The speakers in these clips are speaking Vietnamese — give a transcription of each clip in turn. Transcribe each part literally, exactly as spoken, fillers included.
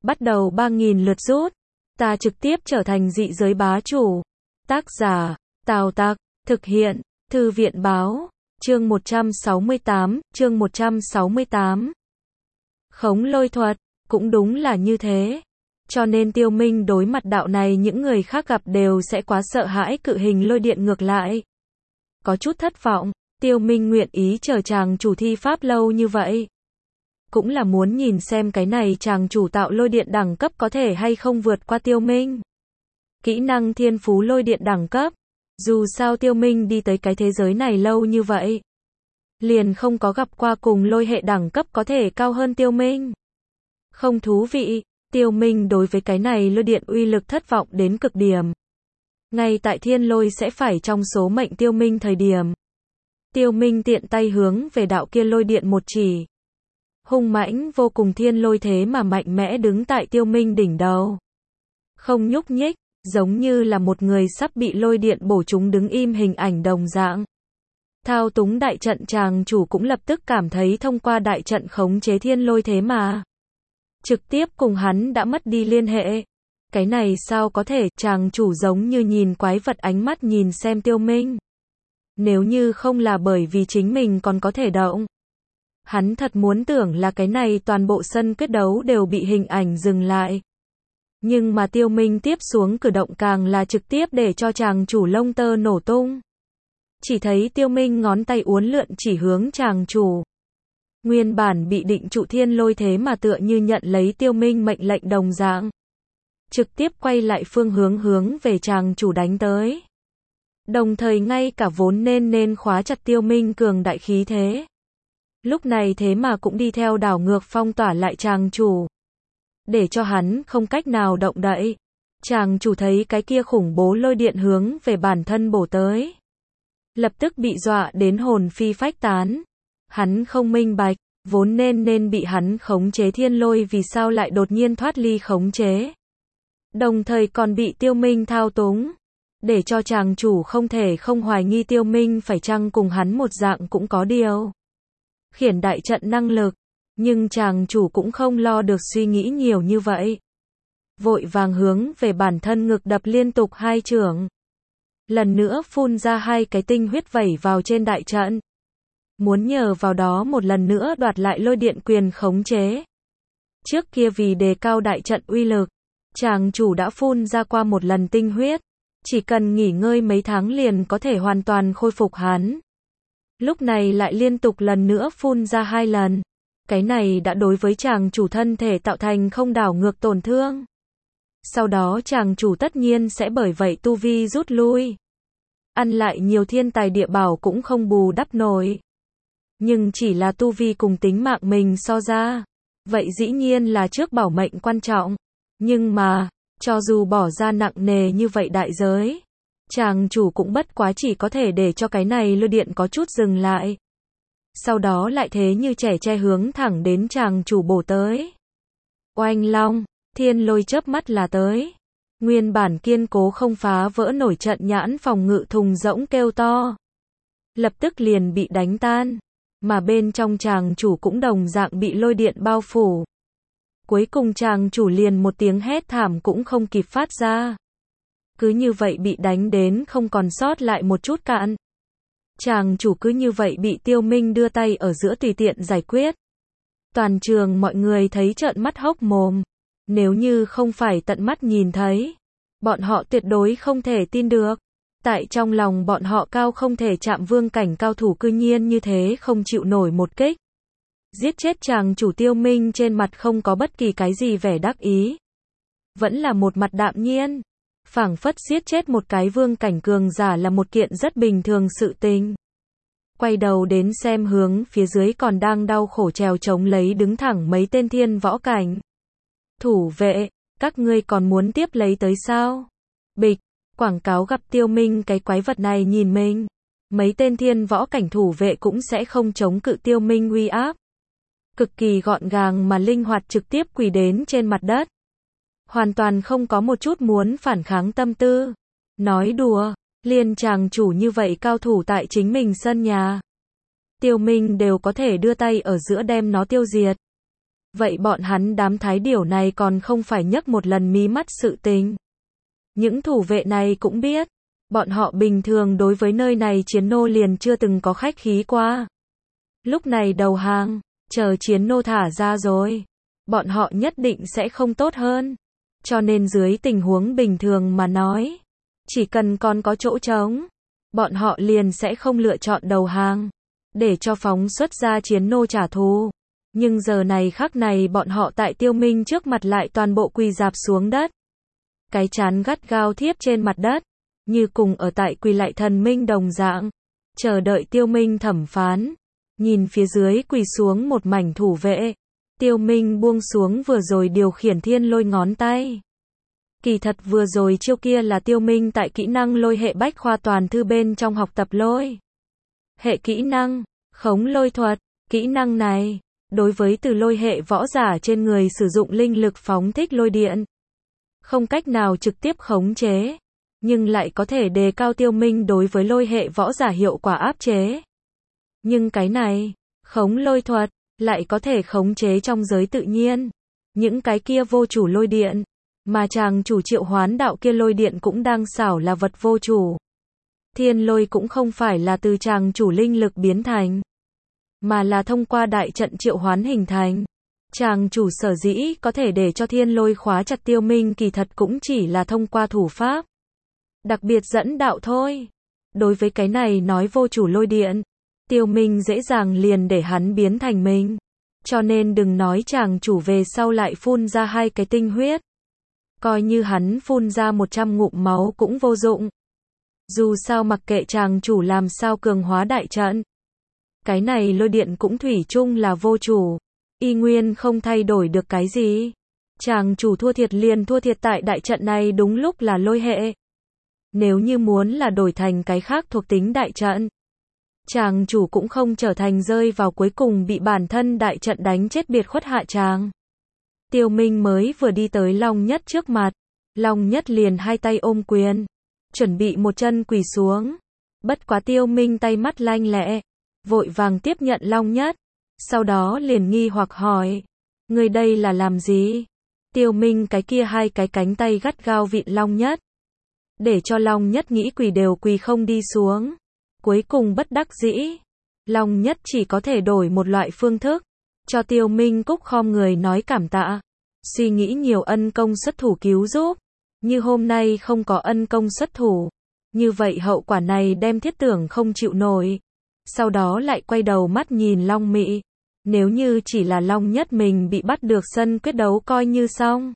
bắt đầu ba nghìn lượt rút. Ta trực tiếp trở thành dị giới bá chủ. Tác giả, Tào Tặc, thực hiện, Thư viện báo, chương một trăm sáu mươi tám, chương một trăm sáu mươi tám. Khống lôi thuật, cũng đúng là như thế. Cho nên Tiêu Minh đối mặt đạo này những người khác gặp đều sẽ quá sợ hãi cự hình lôi điện ngược lại. Có chút thất vọng, Tiêu Minh nguyện ý chờ chàng chủ thi pháp lâu như vậy. Cũng là muốn nhìn xem cái này chàng chủ tạo lôi điện đẳng cấp có thể hay không vượt qua Tiêu Minh. Kỹ năng thiên phú lôi điện đẳng cấp. Dù sao Tiêu Minh đi tới cái thế giới này lâu như vậy, liền không có gặp qua cùng lôi hệ đẳng cấp có thể cao hơn Tiêu Minh. Không thú vị, Tiêu Minh đối với cái này lôi điện uy lực thất vọng đến cực điểm. Ngay tại thiên lôi sẽ phải trong số mệnh Tiêu Minh thời điểm, Tiêu Minh tiện tay hướng về đạo kia lôi điện một chỉ. Hung mãnh vô cùng thiên lôi thế mà mạnh mẽ đứng tại Tiêu Minh đỉnh đầu. Không nhúc nhích, giống như là một người sắp bị lôi điện bổ trúng đứng im hình ảnh đồng dạng. Thao túng đại trận chàng chủ cũng lập tức cảm thấy thông qua đại trận khống chế thiên lôi thế mà trực tiếp cùng hắn đã mất đi liên hệ. Cái này sao có thể, chàng chủ giống như nhìn quái vật ánh mắt nhìn xem Tiêu Minh. Nếu như không là bởi vì chính mình còn có thể động, hắn thật muốn tưởng là cái này toàn bộ sân quyết đấu đều bị hình ảnh dừng lại. Nhưng mà Tiêu Minh tiếp xuống cử động càng là trực tiếp để cho chàng chủ lông tơ nổ tung. Chỉ thấy Tiêu Minh ngón tay uốn lượn chỉ hướng chàng chủ. Nguyên bản bị định trụ thiên lôi thế mà tựa như nhận lấy Tiêu Minh mệnh lệnh đồng dạng. Trực tiếp quay lại phương hướng hướng về chàng chủ đánh tới. Đồng thời ngay cả vốn nên nên khóa chặt Tiêu Minh cường đại khí thế. Lúc này thế mà cũng đi theo đảo ngược phong tỏa lại chàng chủ. Để cho hắn không cách nào động đậy. Chàng chủ thấy cái kia khủng bố lôi điện hướng về bản thân bổ tới. Lập tức bị dọa đến hồn phi phách tán. Hắn không minh bạch, vốn nên nên bị hắn khống chế thiên lôi vì sao lại đột nhiên thoát ly khống chế. Đồng thời còn bị Tiêu Minh thao túng. Để cho chàng chủ không thể không hoài nghi Tiêu Minh phải chăng cùng hắn một dạng cũng có điều khiển đại trận năng lực. Nhưng chàng chủ cũng không lo được suy nghĩ nhiều như vậy. Vội vàng hướng về bản thân ngực đập liên tục hai chưởng. Lần nữa phun ra hai cái tinh huyết vẩy vào trên đại trận. Muốn nhờ vào đó một lần nữa đoạt lại lôi điện quyền khống chế. Trước kia vì đề cao đại trận uy lực, chàng chủ đã phun ra qua một lần tinh huyết. Chỉ cần nghỉ ngơi mấy tháng liền có thể hoàn toàn khôi phục hắn. Lúc này lại liên tục lần nữa phun ra hai lần. Cái này đã đối với chàng chủ thân thể tạo thành không đảo ngược tổn thương. Sau đó chàng chủ tất nhiên sẽ bởi vậy tu vi rút lui. Ăn lại nhiều thiên tài địa bảo cũng không bù đắp nổi. Nhưng chỉ là tu vi cùng tính mạng mình so ra. Vậy dĩ nhiên là trước bảo mệnh quan trọng. Nhưng mà, cho dù bỏ ra nặng nề như vậy đại giới, chàng chủ cũng bất quá chỉ có thể để cho cái này lôi điện có chút dừng lại. Sau đó lại thế như trẻ tre hướng thẳng đến chàng chủ bổ tới. Oanh long, thiên lôi chớp mắt là tới. Nguyên bản kiên cố không phá vỡ nổi trận nhãn phòng ngự thùng rỗng kêu to. Lập tức liền bị đánh tan. Mà bên trong chàng chủ cũng đồng dạng bị lôi điện bao phủ. Cuối cùng chàng chủ liền một tiếng hét thảm cũng không kịp phát ra. Cứ như vậy bị đánh đến không còn sót lại một chút cạn. Chàng chủ cứ như vậy bị Tiêu Minh đưa tay ở giữa tùy tiện giải quyết. Toàn trường mọi người thấy trợn mắt hốc mồm. Nếu như không phải tận mắt nhìn thấy, bọn họ tuyệt đối không thể tin được. Tại trong lòng bọn họ cao không thể chạm vương cảnh cao thủ cư nhiên như thế không chịu nổi một kích. Giết chết chàng chủ Tiêu Minh trên mặt không có bất kỳ cái gì vẻ đắc ý. Vẫn là một mặt đạm nhiên. Phảng phất giết chết một cái vương cảnh cường giả là một kiện rất bình thường sự tình. Quay đầu đến xem hướng phía dưới còn đang đau khổ trèo chống lấy đứng thẳng mấy tên thiên võ cảnh. Thủ vệ, các ngươi còn muốn tiếp lấy tới sao? Bịch, quảng cáo gặp Tiêu Minh cái quái vật này nhìn mình. Mấy tên thiên võ cảnh thủ vệ cũng sẽ không chống cự Tiêu Minh uy áp. Cực kỳ gọn gàng mà linh hoạt trực tiếp quỳ đến trên mặt đất. Hoàn toàn không có một chút muốn phản kháng tâm tư. Nói đùa, liên chàng chủ như vậy cao thủ tại chính mình sân nhà. Tiêu Minh đều có thể đưa tay ở giữa đem nó tiêu diệt. vậy bọn hắn đám thái điểu này còn không phải nhấc một lần mí mắt sự tình. Những thủ vệ này cũng biết, bọn họ bình thường đối với nơi này chiến nô liền chưa từng có khách khí qua. Lúc này đầu hàng, chờ chiến nô thả ra rồi, bọn họ nhất định sẽ không tốt hơn. Cho nên dưới tình huống bình thường mà nói, chỉ cần còn có chỗ trống, bọn họ liền sẽ không lựa chọn đầu hàng, để cho phóng xuất ra chiến nô trả thù. Nhưng giờ này khắc này bọn họ tại Tiêu Minh trước mặt lại toàn bộ quỳ rạp xuống đất. Cái chán gắt gao thiếp trên mặt đất, như cùng ở tại quỳ lại thần minh đồng dạng, chờ đợi Tiêu Minh thẩm phán. Nhìn phía dưới quỳ xuống một mảnh thủ vệ, Tiêu Minh buông xuống vừa rồi điều khiển thiên lôi ngón tay. Kỳ thật vừa rồi chiêu kia là Tiêu Minh tại kỹ năng lôi hệ bách khoa toàn thư bên trong học tập lôi hệ kỹ năng, khống lôi thuật. Kỹ năng này, đối với từ lôi hệ võ giả trên người sử dụng linh lực phóng thích lôi điện, không cách nào trực tiếp khống chế, nhưng lại có thể đề cao Tiêu Minh đối với lôi hệ võ giả hiệu quả áp chế. Nhưng cái này, khống lôi thuật, lại có thể khống chế trong giới tự nhiên. Những cái kia vô chủ lôi điện, mà chàng chủ triệu hoán đạo kia lôi điện cũng đang xảo là vật vô chủ. Thiên lôi cũng không phải là từ chàng chủ linh lực biến thành, mà là thông qua đại trận triệu hoán hình thành. Chàng chủ sở dĩ có thể để cho thiên lôi khóa chặt Tiêu Minh kỳ thật cũng chỉ là thông qua thủ pháp đặc biệt dẫn đạo thôi. Đối với cái này nói vô chủ lôi điện, Tiêu Minh dễ dàng liền để hắn biến thành mình. Cho nên đừng nói chàng chủ về sau lại phun ra hai cái tinh huyết. Coi như hắn phun ra một trăm ngụm máu cũng vô dụng. Dù sao mặc kệ chàng chủ làm sao cường hóa đại trận, cái này lôi điện cũng thủy chung là vô chủ. Y nguyên không thay đổi được cái gì. Chàng chủ thua thiệt liền thua thiệt tại đại trận này đúng lúc là lôi hệ. Nếu như muốn là đổi thành cái khác thuộc tính đại trận, chàng chủ cũng không trở thành rơi vào cuối cùng bị bản thân đại trận đánh chết biệt khuất hạ tràng. Tiêu Minh mới vừa đi tới Long Nhất trước mặt, Long Nhất liền hai tay ôm quyền, chuẩn bị một chân quỳ xuống. Bất quá Tiêu Minh tay mắt lanh lẹ, vội vàng tiếp nhận Long Nhất, sau đó liền nghi hoặc hỏi, người đây là làm gì? Tiêu Minh cái kia hai cái cánh tay gắt gao vịn Long Nhất, để cho Long Nhất nghĩ quỳ đều quỳ không đi xuống. Cuối cùng bất đắc dĩ, Long Nhất chỉ có thể đổi một loại phương thức, cho Tiêu Minh cúc khom người nói cảm tạ, suy nghĩ nhiều ân công xuất thủ cứu giúp, như hôm nay không có ân công xuất thủ, như vậy hậu quả này đem thiết tưởng không chịu nổi. Sau đó lại quay đầu mắt nhìn Long Mị, nếu như chỉ là Long Nhất mình bị bắt được sân quyết đấu coi như xong.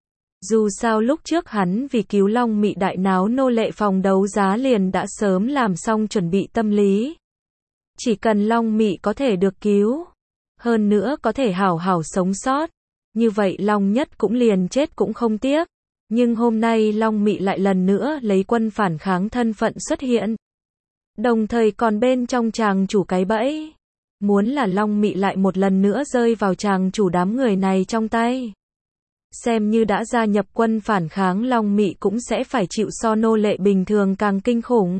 Dù sao lúc trước hắn vì cứu Long Mị đại náo nô lệ phòng đấu giá liền đã sớm làm xong chuẩn bị tâm lý. Chỉ cần Long Mị có thể được cứu, hơn nữa có thể hảo hảo sống sót, như vậy Long Nhất cũng liền chết cũng không tiếc. Nhưng hôm nay Long Mị lại lần nữa lấy quân phản kháng thân phận xuất hiện, đồng thời còn bên trong chàng chủ cái bẫy, muốn là Long Mị lại một lần nữa rơi vào chàng chủ đám người này trong tay. Xem như đã gia nhập quân phản kháng, Long Mị cũng sẽ phải chịu so nô lệ bình thường càng kinh khủng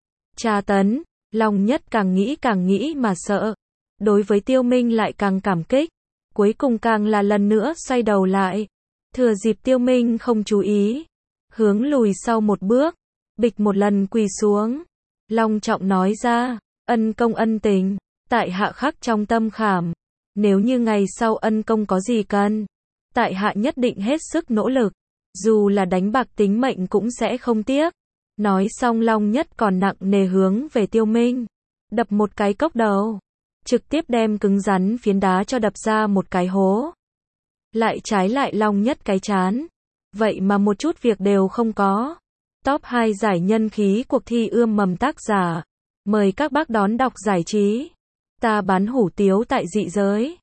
tra tấn. Long Nhất càng nghĩ càng nghĩ mà sợ, đối với Tiêu Minh lại càng cảm kích, cuối cùng càng là lần nữa xoay đầu lại, thừa dịp Tiêu Minh không chú ý, hướng lùi sau một bước, bịch một lần quỳ xuống, long trọng nói ra, ân công ân tình, tại hạ khắc trong tâm khảm, nếu như ngày sau ân công có gì cần, tại hạ nhất định hết sức nỗ lực, dù là đánh bạc tính mệnh cũng sẽ không tiếc. Nói xong Long Nhất còn nặng nề hướng về Tiêu Minh, đập một cái cốc đầu, trực tiếp đem cứng rắn phiến đá cho đập ra một cái hố. Lại trái lại Long Nhất cái chán, vậy mà một chút việc đều không có. Top hai giải nhân khí cuộc thi ươm mầm tác giả, mời các bác đón đọc giải trí. Ta bán hủ tiếu tại dị giới.